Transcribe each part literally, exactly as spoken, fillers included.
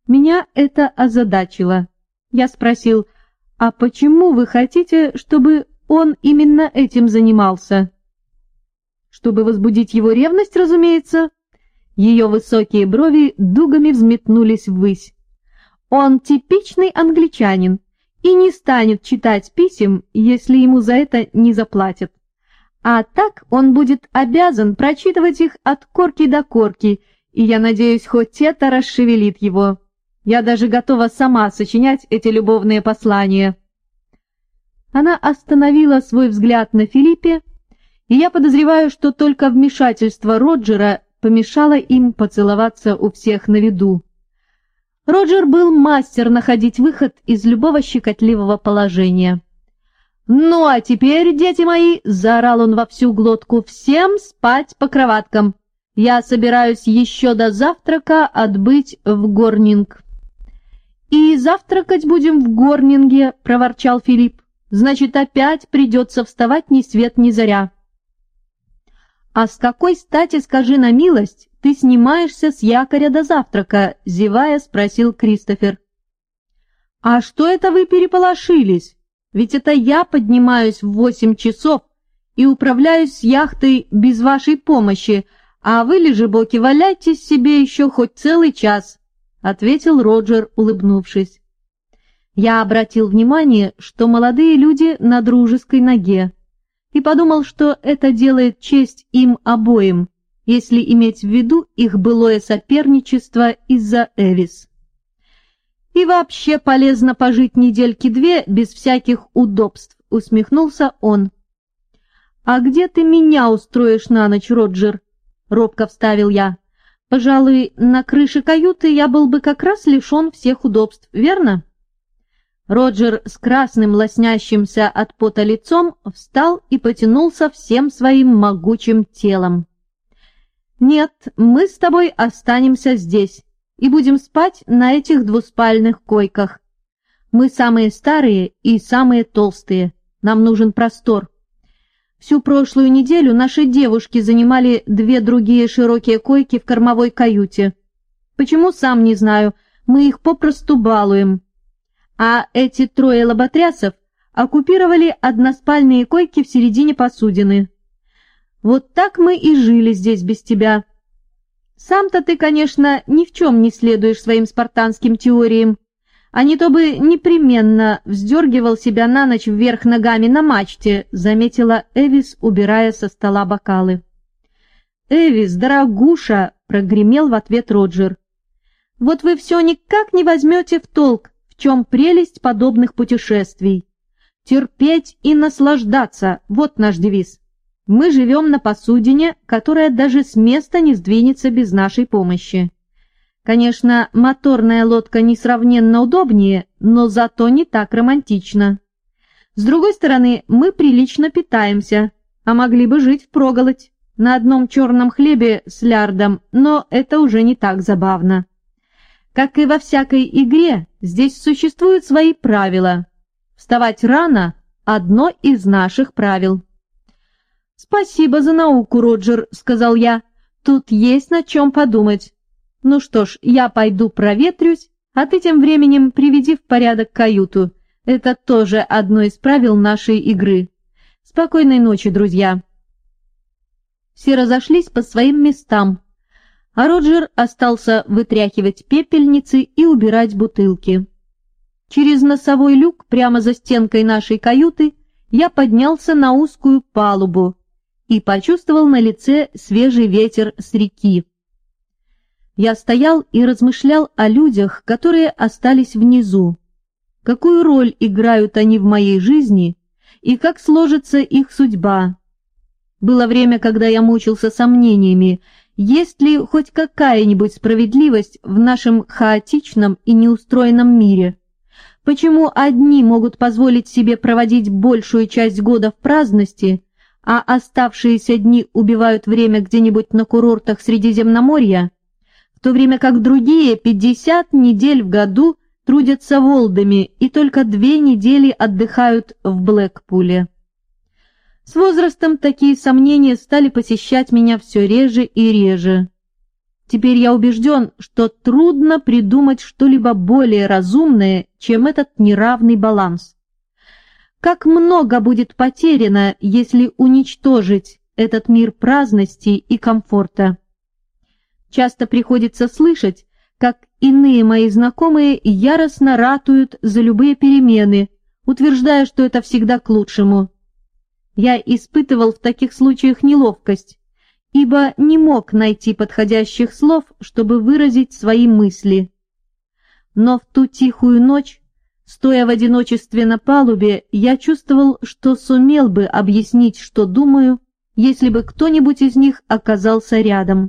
Меня это озадачило. Я спросил: «А почему вы хотите, чтобы он именно этим занимался?» «Чтобы возбудить его ревность, разумеется». Ее высокие брови дугами взметнулись ввысь. «Он типичный англичанин и не станет читать писем, если ему за это не заплатят. А так он будет обязан прочитывать их от корки до корки, и я надеюсь, хоть это расшевелит его. Я даже готова сама сочинять эти любовные послания». Она остановила свой взгляд на Филиппе, и я подозреваю, что только вмешательство Роджера помешало им поцеловаться у всех на виду. Роджер был мастер находить выход из любого щекотливого положения. «Ну а теперь, дети мои», — заорал он во всю глотку, — «всем спать по кроваткам. Я собираюсь еще до завтрака отбыть в Горнинг». «И завтракать будем в Горнинге», — проворчал Филипп. «Значит, опять придется вставать ни свет ни заря». «А с какой стати, скажи на милость, ты снимаешься с якоря до завтрака?» — зевая спросил Кристофер. «А что это вы переполошились? Ведь это я поднимаюсь в восемь часов и управляюсь с яхтой без вашей помощи, а вы, лежебоки, валяйтесь себе еще хоть целый час», — ответил Роджер, улыбнувшись. Я обратил внимание, что молодые люди на дружеской ноге, и подумал, что это делает честь им обоим, если иметь в виду их былое соперничество из-за Эвис. «И вообще полезно пожить недельки-две без всяких удобств», — усмехнулся он. «А где ты меня устроишь на ночь, Роджер?» — робко вставил я. «Пожалуй, на крыше каюты я был бы как раз лишен всех удобств, верно?» Роджер с красным лоснящимся от пота лицом встал и потянулся всем своим могучим телом. «Нет, мы с тобой останемся здесь и будем спать на этих двуспальных койках. Мы самые старые и самые толстые, нам нужен простор. Всю прошлую неделю наши девушки занимали две другие широкие койки в кормовой каюте. Почему, сам не знаю, мы их попросту балуем. А эти трое лоботрясов оккупировали односпальные койки в середине посудины. Вот так мы и жили здесь без тебя. Сам-то ты, конечно, ни в чем не следуешь своим спартанским теориям, а не то бы непременно вздергивал себя на ночь вверх ногами на мачте», — заметила Эвис, убирая со стола бокалы. «Эвис, дорогуша!» — прогремел в ответ Роджер. «Вот вы все никак не возьмете в толк, в чем прелесть подобных путешествий. Терпеть и наслаждаться — вот наш девиз. Мы живем на посудине, которая даже с места не сдвинется без нашей помощи. Конечно, моторная лодка несравненно удобнее, но зато не так романтично. С другой стороны, мы прилично питаемся, а могли бы жить впроголодь, на одном черном хлебе с лярдом, но это уже не так забавно. Как и во всякой игре, здесь существуют свои правила. Вставать рано — одно из наших правил». «Спасибо за науку, Роджер», — сказал я. «Тут есть над чем подумать. Ну что ж, я пойду проветрюсь, а ты тем временем приведи в порядок каюту. Это тоже одно из правил нашей игры. Спокойной ночи, друзья». Все разошлись по своим местам, а Роджер остался вытряхивать пепельницы и убирать бутылки. Через носовой люк прямо за стенкой нашей каюты я поднялся на узкую палубу и почувствовал на лице свежий ветер с реки. Я стоял и размышлял о людях, которые остались внизу. Какую роль играют они в моей жизни и как сложится их судьба? Было время, когда я мучился сомнениями, есть ли хоть какая-нибудь справедливость в нашем хаотичном и неустроенном мире? Почему одни могут позволить себе проводить большую часть года в праздности, а оставшиеся дни убивают время где-нибудь на курортах Средиземноморья, в то время как другие пятьдесят недель в году трудятся волдами и только две недели отдыхают в Блэкпуле? С возрастом такие сомнения стали посещать меня все реже и реже. Теперь я убежден, что трудно придумать что-либо более разумное, чем этот неравный баланс. Как много будет потеряно, если уничтожить этот мир праздности и комфорта. Часто приходится слышать, как иные мои знакомые яростно ратуют за любые перемены, утверждая, что это всегда к лучшему. Я испытывал в таких случаях неловкость, ибо не мог найти подходящих слов, чтобы выразить свои мысли. Но в ту тихую ночь, стоя в одиночестве на палубе, я чувствовал, что сумел бы объяснить, что думаю, если бы кто-нибудь из них оказался рядом.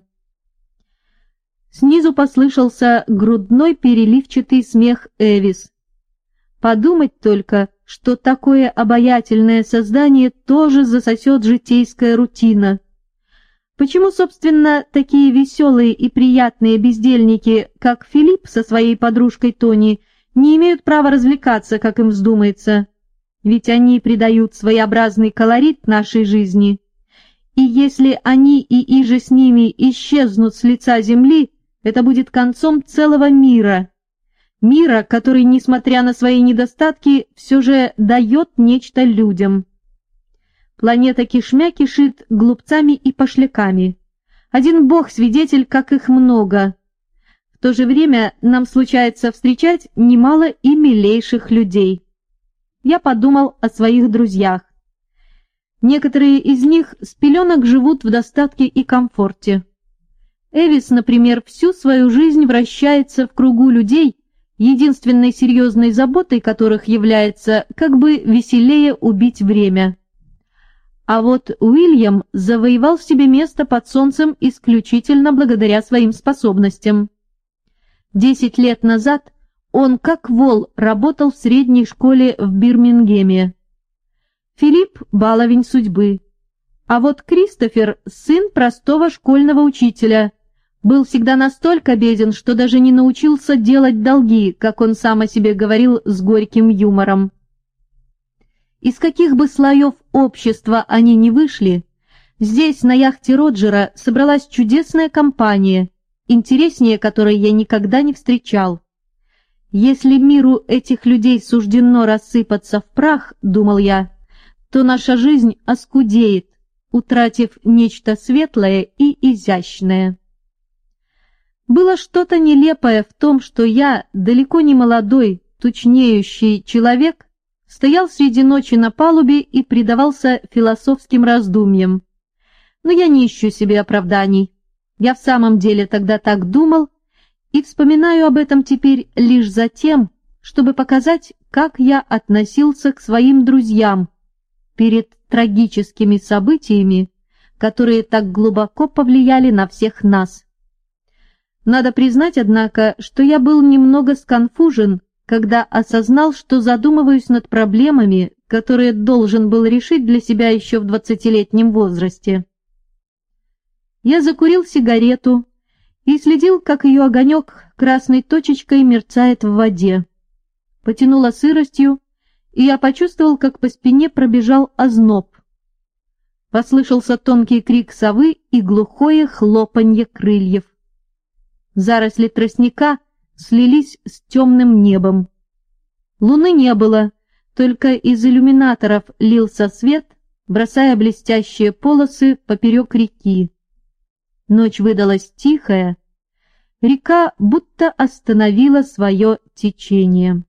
Снизу послышался грудной переливчатый смех Эвис. Подумать только, что такое обаятельное создание тоже засосет житейская рутина. Почему, собственно, такие веселые и приятные бездельники, как Филипп со своей подружкой Тони, не имеют права развлекаться, как им вздумается? Ведь они придают своеобразный колорит нашей жизни. И если они и иже с ними исчезнут с лица земли, это будет концом целого мира. Мира, который, несмотря на свои недостатки, все же дает нечто людям. Планета кишмя кишит глупцами и пошляками. Один бог свидетель, как их много. В то же время нам случается встречать немало и милейших людей. Я подумал о своих друзьях. Некоторые из них с пеленок живут в достатке и комфорте. Эвис, например, всю свою жизнь вращается в кругу людей, единственной серьезной заботой которых является как бы веселее убить время. А вот Уильям завоевал себе место под солнцем исключительно благодаря своим способностям. Десять лет назад он, как вол, работал в средней школе в Бирмингеме. Филипп – баловень судьбы. А вот Кристофер – сын простого школьного учителя. Был всегда настолько беден, что даже не научился делать долги, как он сам о себе говорил с горьким юмором. Из каких бы слоев общества они ни вышли, здесь, на яхте Роджера, собралась чудесная компания, интереснее которой я никогда не встречал. Если миру этих людей суждено рассыпаться в прах, думал я, то наша жизнь оскудеет, утратив нечто светлое и изящное. Было что-то нелепое в том, что я, далеко не молодой, тучнеющий человек, стоял среди ночи на палубе и предавался философским раздумьям. Но я не ищу себе оправданий. Я в самом деле тогда так думал, и вспоминаю об этом теперь лишь за тем, чтобы показать, как я относился к своим друзьям перед трагическими событиями, которые так глубоко повлияли на всех нас. Надо признать, однако, что я был немного сконфужен, когда осознал, что задумываюсь над проблемами, которые должен был решить для себя еще в двадцатилетнем возрасте. Я закурил сигарету и следил, как ее огонек красной точечкой мерцает в воде. Потянуло сыростью, и я почувствовал, как по спине пробежал озноб. Послышался тонкий крик совы и глухое хлопанье крыльев. Заросли тростника слились с темным небом. Луны не было, только из иллюминаторов лился свет, бросая блестящие полосы поперек реки. Ночь выдалась тихая, река будто остановила свое течение.